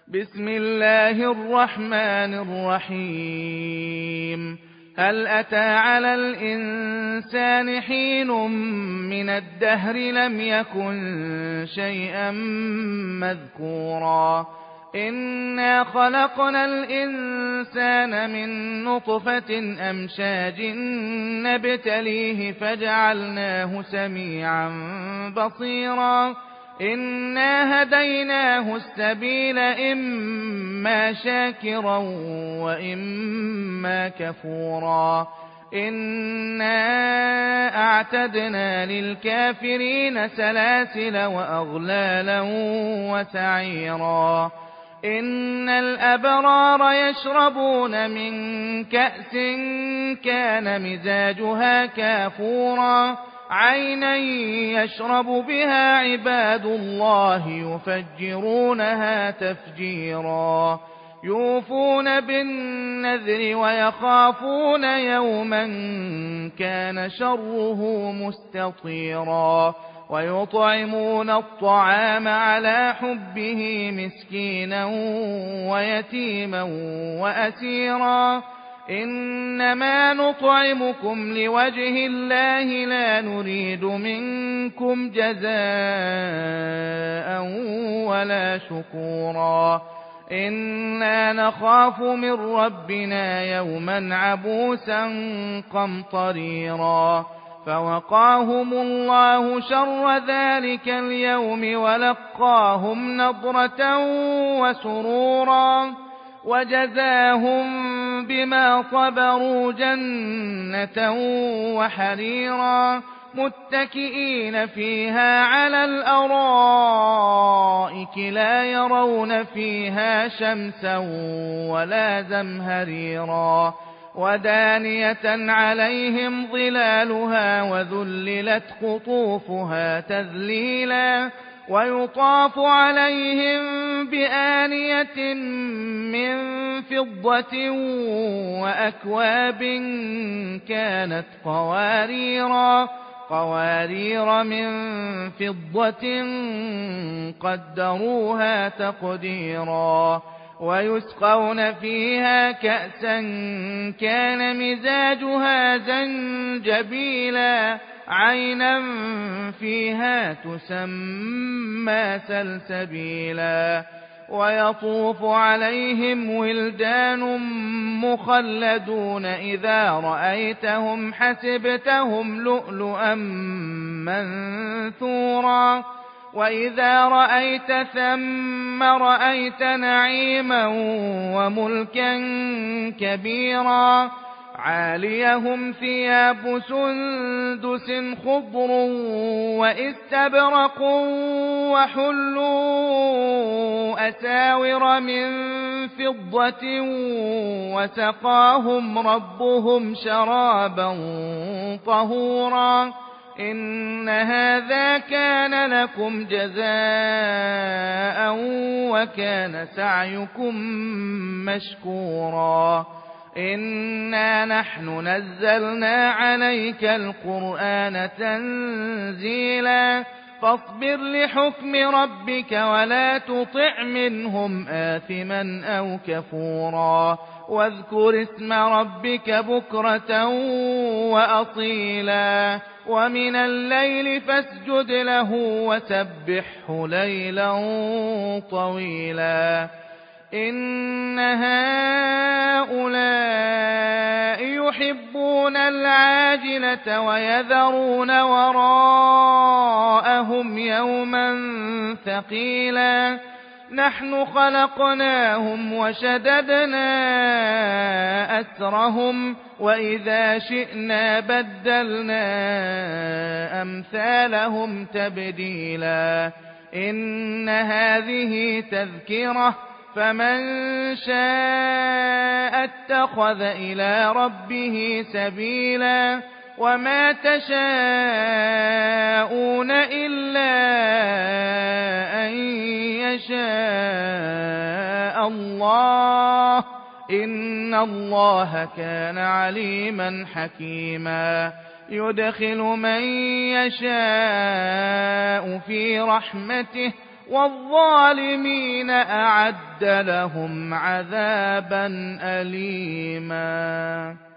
بسم الله الرحمن الرحيم. هل أتى على الإنسان حين من الدهر لم يكن شيئا مذكورا إنا خلقنا الإنسان من نطفة أمشاج نبتليه فجعلناه سميعا بصيرا إنا هديناه السبيل إما شاكرا وإما كفورا إنا أعتدنا للكافرين سلاسل وأغلالا وسعيرا إن الأبرار يشربون من كأس كان مزاجها كافورا عينا يشرب بها عباد الله يفجرونها تفجيرا يوفون بالنذر ويخافون يوما كان شره مستطيرا ويطعمون الطعام على حبه مسكينا ويتيما وأسيرا إنما نطعمكم لوجه الله لا نريد منكم جزاء ولا شكورا إنا نخاف من ربنا يوما عبوسا قمطريرا فوقاهم الله شر ذلك اليوم ولقاهم نضرة وسرورا وجزاهم بما صبروا جنة وحريرا متكئين فيها على الأرائك لا يرون فيها شمسا ولا زمهريرا ودانية عليهم ظلالها وذللت قطوفها تذليلا ويطاف عليهم بآنية من فضة وأكواب كانت قوارير من فضة قدروها تقديرا ويسقون فيها كأسا كان مزاجها زنجبيلا عينا فيها تسمى سلسبيلا ويطوف عليهم ولدان مخلدون إذا رأيتهم حسبتهم لؤلؤا منثورا وإذا رأيت ثم رأيت نعيما وملكا كبيرا عاليهم ثياب سندس خضر واستبرق وحلوا أساور من فضة وسقاهم ربهم شرابا طهورا إن هذا كان لكم جزاء وكان سعيكم مشكورا إنا نحن نزلنا عليك القرآن تنزيلا فاصبر لحكم ربك ولا تطع منهم آثما أو كفورا واذكر اسم ربك بكرة وأصيلا ومن الليل فاسجد له وسبحه ليلا طويلا إن هؤلاء يحبون العاجلة ويذرون وراءهم يوما ثقيلا نحن خلقناهم وشددنا أسرهم وإذا شئنا بدلنا أمثالهم تبديلا إن هذه تذكرة فمن شاء اتخذ إلى ربه سبيلا وما تشاءون إلا أن يشاء الله إن الله كان عليما حكيما يدخل من يشاء في رحمته وَالظَّالِمِينَ أَعَدَّ لَهُمْ عَذَابًا أَلِيمًا